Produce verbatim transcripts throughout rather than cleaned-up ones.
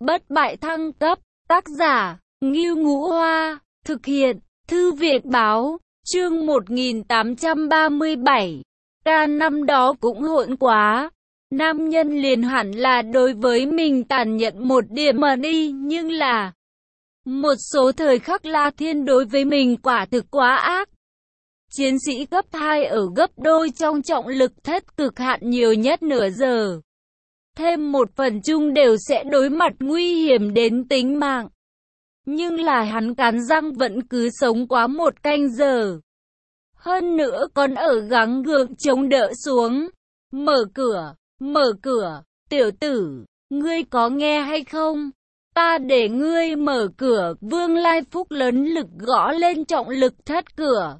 Bất bại thăng cấp, tác giả, Ngưu Ngũ Hoa, thực hiện, Thư viện báo, chương một nghìn tám trăm ba mươi bảy. Ca năm đó cũng hỗn quá. Nam nhân liền hẳn là đối với mình tàn nhẫn một điểm mà đi, nhưng là một số thời khắc La Thiên đối với mình quả thực quá ác. Chiến sĩ cấp hai ở gấp đôi trong trọng lực thất cực hạn nhiều nhất nửa giờ. Thêm một phần chung đều sẽ đối mặt nguy hiểm đến tính mạng. Nhưng là hắn cắn răng vẫn cứ sống quá một canh giờ. Hơn nữa còn ở gắng gượng chống đỡ xuống. Mở cửa, mở cửa, tiểu tử, ngươi có nghe hay không? Ta để ngươi mở cửa. Vương Lai Phúc lớn lực gõ lên trọng lực thất cửa.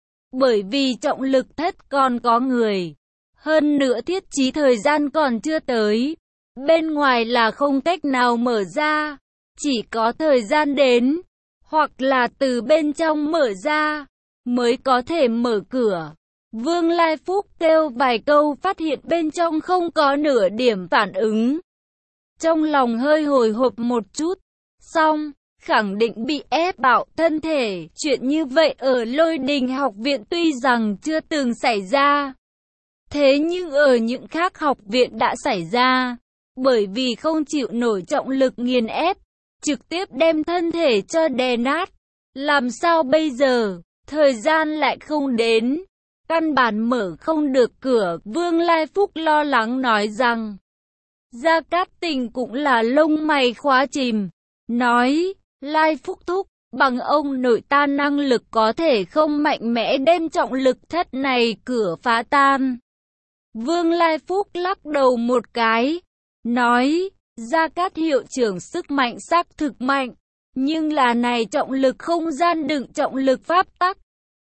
Bởi vì trọng lực thất còn có người. Hơn nữa thiết trí thời gian còn chưa tới. Bên ngoài là không cách nào mở ra. Chỉ có thời gian đến. Hoặc là từ bên trong mở ra. Mới có thể mở cửa. Vương Lai Phúc kêu vài câu phát hiện bên trong không có nửa điểm phản ứng. Trong lòng hơi hồi hộp một chút. Xong, khẳng định bị ép bạo thân thể. Chuyện như vậy ở Lôi Đình học viện tuy rằng chưa từng xảy ra. Thế nhưng ở những khác học viện đã xảy ra. Bởi vì không chịu nổi trọng lực nghiền ép. Trực tiếp đem thân thể cho đè nát. Làm sao bây giờ? Thời gian lại không đến. Căn bản mở không được cửa. Vương Lai Phúc lo lắng nói rằng. Gia Cát Tình cũng là lông mày khóa chìm. Nói, Lai Phúc thúc, bằng ông nội ta năng lực có thể không mạnh mẽ đem trọng lực thất này cửa phá tan. Vương Lai Phúc lắc đầu một cái. Nói, Gia Cát hiệu trưởng sức mạnh xác thực mạnh. Nhưng là này trọng lực không gian đựng trọng lực pháp tắc.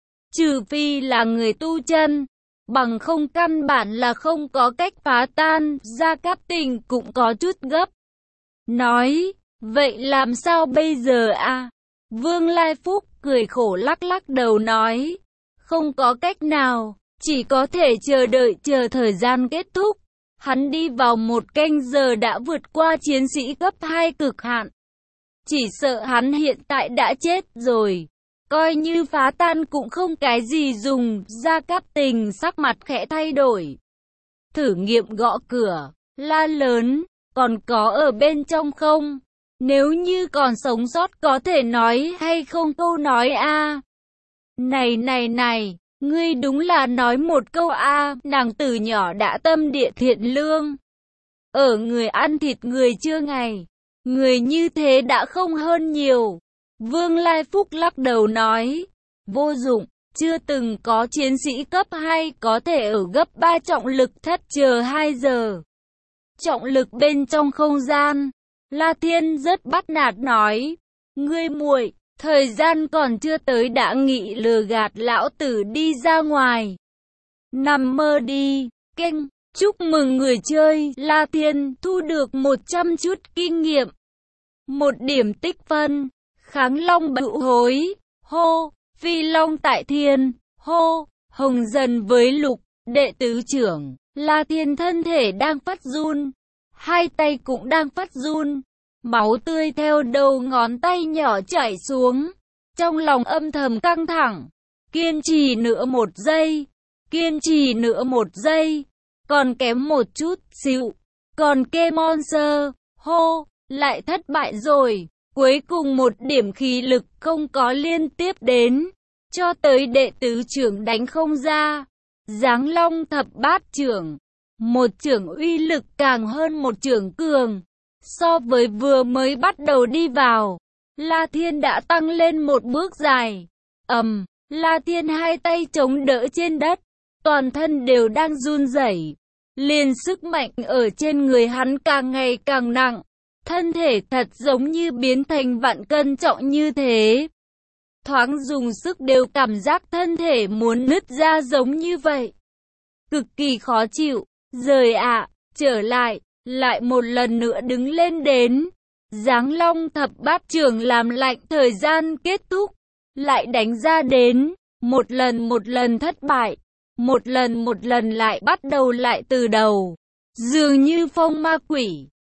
Trừ phi là người tu chân. Bằng không căn bản là không có cách phá tan. Gia Cát Tình cũng có chút gấp. Nói, vậy làm sao bây giờ à? Vương Lai Phúc cười khổ lắc lắc đầu nói. Không có cách nào. Chỉ có thể chờ đợi chờ thời gian kết thúc. Hắn đi vào một canh giờ đã vượt qua chiến sĩ cấp hai cực hạn. Chỉ sợ hắn hiện tại đã chết rồi. Coi như phá tan cũng không cái gì dùng. Gia Cát Tình sắc mặt khẽ thay đổi. Thử nghiệm gõ cửa. La lớn. Còn có ở bên trong không? Nếu như còn sống sót có thể nói hay không câu nói a. Này này này. Ngươi đúng là nói một câu a. Nàng từ nhỏ đã tâm địa thiện lương. Ở người ăn thịt người chưa ngày. Người như thế đã không hơn nhiều. Vương Lai Phúc lắc đầu nói. Vô dụng. Chưa từng có chiến sĩ cấp hai có thể ở gấp ba trọng lực thất chờ hai giờ. Trọng lực bên trong không gian. La Thiên rất bắt nạt nói. Ngươi muội, thời gian còn chưa tới đã nghị lừa gạt lão tử đi ra ngoài. Nằm mơ đi. Kênh, chúc mừng người chơi. La Thiên thu được một trăm chút kinh nghiệm. Một điểm tích phân. Kháng long bựu hối. Hô. Phi long tại thiên. Hô. Hồng dần với lục. Đệ tứ trưởng. La Thiên thân thể đang phát run. Hai tay cũng đang phát run. Máu tươi theo đầu ngón tay nhỏ chảy xuống. Trong lòng âm thầm căng thẳng. Kiên trì nữa một giây. Kiên trì nữa một giây. Còn kém một chút xíu. Còn kê monster. Hô. Lại thất bại rồi. Cuối cùng một điểm khí lực không có liên tiếp đến. Cho tới đệ tứ trưởng đánh không ra. Giáng long thập bát trưởng. Một trưởng uy lực càng hơn một trưởng cường. So với vừa mới bắt đầu đi vào. La Thiên đã tăng lên một bước dài. Ầm. La Thiên hai tay chống đỡ trên đất. Toàn thân đều đang run rẩy. Liền sức mạnh ở trên người hắn càng ngày càng nặng. Thân thể thật giống như biến thành vạn cân trọng như thế. Thoáng dùng sức đều cảm giác thân thể muốn nứt ra giống như vậy. Cực kỳ khó chịu. Rời ạ, trở lại, lại một lần nữa đứng lên đến. Giáng long thập bát trưởng làm lạnh thời gian kết thúc. Lại đánh ra đến. Một lần một lần thất bại. Một lần một lần lại bắt đầu lại từ đầu. Dường như phong ma quỷ.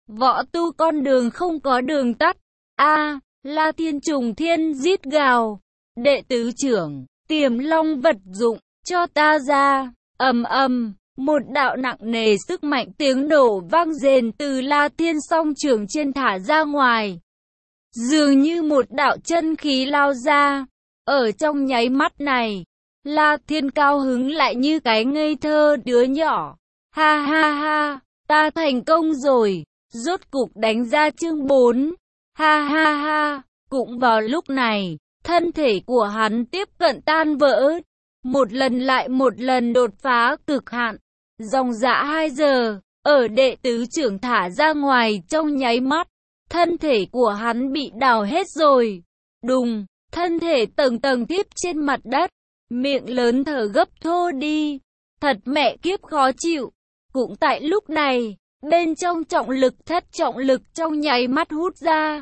Võ tu con đường không có đường tắt. A, La Thiên trùng thiên rít gào. Đệ tứ trưởng, Tiềm Long vật dụng, cho ta ra. Ầm ầm, một đạo nặng nề sức mạnh tiếng nổ vang rền từ La Thiên song trường trên thả ra ngoài. Dường như một đạo chân khí lao ra. Ở trong nháy mắt này, La Thiên cao hứng lại như cái ngây thơ đứa nhỏ. Ha ha ha, ta thành công rồi, rốt cục đánh ra chương bốn. Ha ha ha, cũng vào lúc này, thân thể của hắn tiếp cận tan vỡ. Một lần lại một lần đột phá cực hạn. Dòng dã hai giờ, ở đệ tứ trưởng thả ra ngoài trong nháy mắt. Thân thể của hắn bị đào hết rồi. Đùng, thân thể tầng tầng tiếp trên mặt đất. Miệng lớn thở gấp thô đi. Thật mẹ kiếp khó chịu. Cũng tại lúc này, bên trong trọng lực thất trọng lực trong nháy mắt hút ra.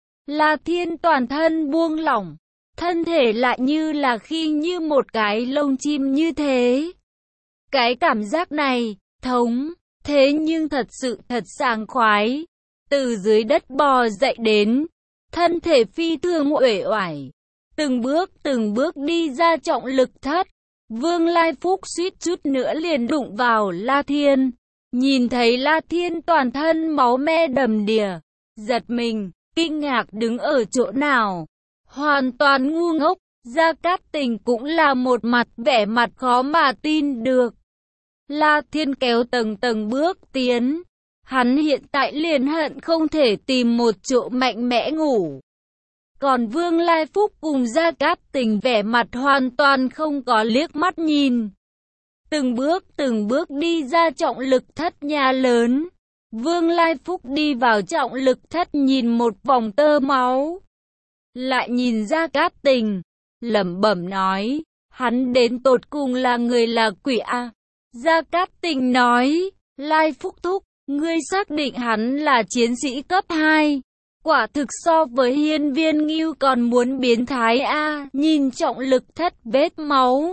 La Thiên toàn thân buông lỏng. Thân thể lại như là khi như một cái lông chim như thế. Cái cảm giác này, thống, thế nhưng thật sự thật sảng khoái. Từ dưới đất bò dậy đến, thân thể phi thường uể oải. Từng bước từng bước đi ra trọng lực thất. Vương Lai Phúc suýt chút nữa liền đụng vào La Thiên. Nhìn thấy La Thiên toàn thân máu me đầm đìa. Giật mình, kinh ngạc đứng ở chỗ nào. Hoàn toàn ngu ngốc. Gia Cát Tình cũng là một mặt vẻ mặt khó mà tin được. La Thiên kéo tầng tầng bước tiến. Hắn hiện tại liền hận không thể tìm một chỗ mạnh mẽ ngủ. Còn Vương Lai Phúc cùng Gia Cát Tình vẻ mặt hoàn toàn không có liếc mắt nhìn. Từng bước từng bước đi ra trọng lực thất nhà lớn. Vương Lai Phúc đi vào trọng lực thất nhìn một vòng tơ máu. Lại nhìn Gia Cát Tình, lẩm bẩm nói, hắn đến tột cùng là người là quỷ à? Gia Cát Tình nói, Lai Phúc thúc, ngươi xác định hắn là chiến sĩ cấp hai. Quả thực so với Hiên Viên Ngưu còn muốn biến thái a à, nhìn trọng lực thất vết máu.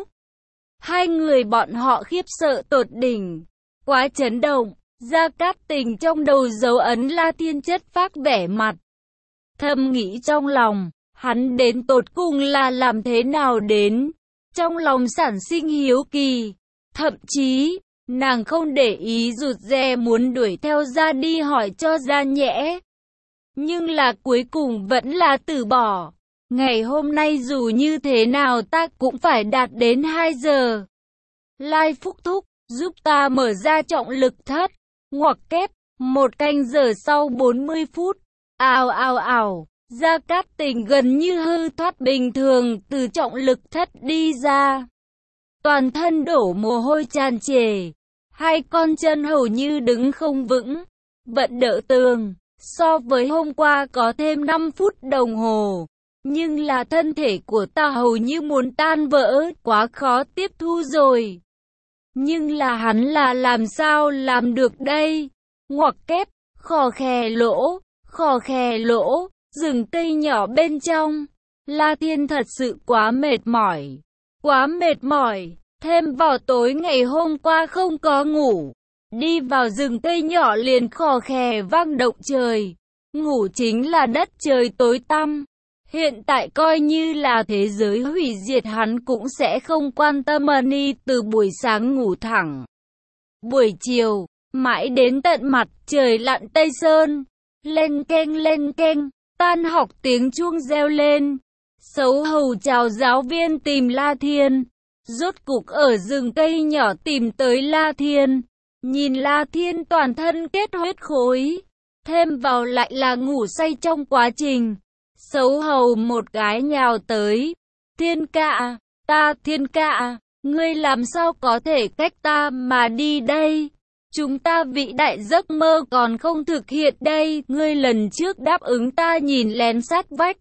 Hai người bọn họ khiếp sợ tột đỉnh, quá chấn động. Gia Cát Tình trong đầu dấu ấn La Thiên chất phác vẻ mặt. Thầm nghĩ trong lòng, hắn đến tột cùng là làm thế nào đến. Trong lòng sản sinh hiếu kỳ. Thậm chí, nàng không để ý rụt rè muốn đuổi theo ra đi hỏi cho ra nhẽ. Nhưng là cuối cùng vẫn là từ bỏ. Ngày hôm nay dù như thế nào ta cũng phải đạt đến hai giờ. Lai Phúc thúc, giúp ta mở ra trọng lực thất. Ngoặc kép, một canh giờ sau bốn mươi phút. Ào ào ào, Gia Cát Tình gần như hư thoát bình thường từ trọng lực thất đi ra. Toàn thân đổ mồ hôi tràn trề. Hai con chân hầu như đứng không vững. Vận đỡ tường. So với hôm qua có thêm năm phút đồng hồ. Nhưng là thân thể của ta hầu như muốn tan vỡ. Quá khó tiếp thu rồi. Nhưng là hắn là làm sao làm được đây? Ngoặc kép, khò khè lỗ, khò khè lỗ, rừng cây nhỏ bên trong. La Thiên thật sự quá mệt mỏi. Quá mệt mỏi. Thêm vào tối ngày hôm qua không có ngủ. Đi vào rừng cây nhỏ liền khò khè vang động trời. Ngủ chính là đất trời tối tăm. Hiện tại coi như là thế giới hủy diệt hắn cũng sẽ không quan tâm Money từ buổi sáng ngủ thẳng. Buổi chiều, mãi đến tận mặt trời lặn Tây Sơn. Lên keng lên keng, tan học tiếng chuông reo lên. Xấu hầu chào giáo viên tìm La Thiên. Rốt cục ở rừng cây nhỏ tìm tới La Thiên. Nhìn La Thiên toàn thân kết huyết khối. Thêm vào lại là ngủ say trong quá trình. Xấu hầu một cái nhào tới. Thiên ca, ta Thiên ca, ngươi làm sao có thể cách ta mà đi đây? Chúng ta vĩ đại giấc mơ còn không thực hiện đây. Ngươi lần trước đáp ứng ta nhìn lén sát vách.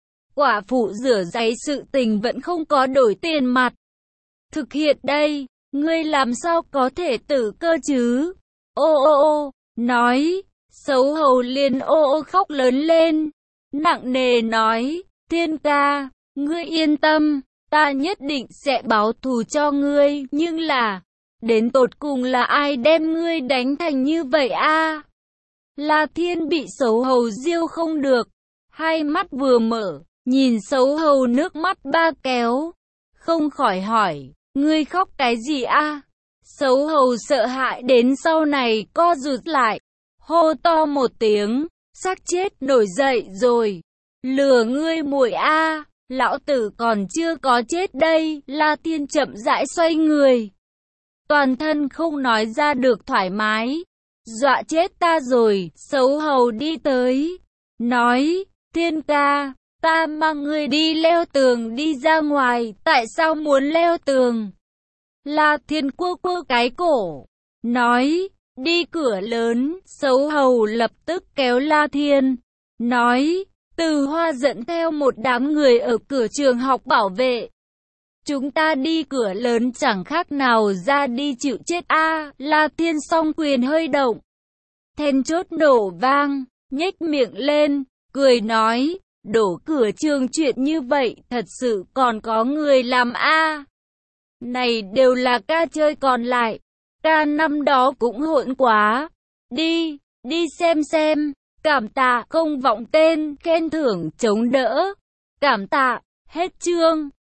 Quả phụ rửa giấy sự tình vẫn không có đổi tiền mặt. Thực hiện đây, ngươi làm sao có thể tử cơ chứ? Ô ô ô, nói, xấu hầu liền ô ô khóc lớn lên. Nặng nề nói, Thiên ca, ngươi yên tâm, ta nhất định sẽ báo thù cho ngươi. Nhưng là, đến tột cùng là ai đem ngươi đánh thành như vậy a? La Thiên bị xấu hầu diêu không được, hai mắt vừa mở, nhìn xấu hầu nước mắt ba kéo, không khỏi hỏi, ngươi khóc cái gì a? Xấu hầu sợ hãi đến sau này co rụt lại, hô to một tiếng, xác chết nổi dậy rồi, lừa ngươi muội a, lão tử còn chưa có chết đây. La Thiên chậm rãi xoay người, toàn thân không nói ra được thoải mái, dọa chết ta rồi. Xấu hầu đi tới, nói, Thiên ca, ta mang ngươi đi leo tường đi ra ngoài, tại sao muốn leo tường? La Thiên cua cua cái cổ, nói, đi cửa lớn. Xấu hầu lập tức kéo La Thiên, nói, Từ Hoa dẫn theo một đám người ở cửa trường học bảo vệ. Chúng ta đi cửa lớn chẳng khác nào ra đi chịu chết a. La Thiên song quyền hơi động, then chốt nổ vang, nhếch miệng lên, cười nói, đổ cửa trường chuyện như vậy thật sự còn có người làm a. Này đều là ca chơi còn lại, ca năm đó cũng hỗn quá. Đi, đi xem xem, cảm tạ không vọng tên, khen thưởng chống đỡ, cảm tạ, hết chương.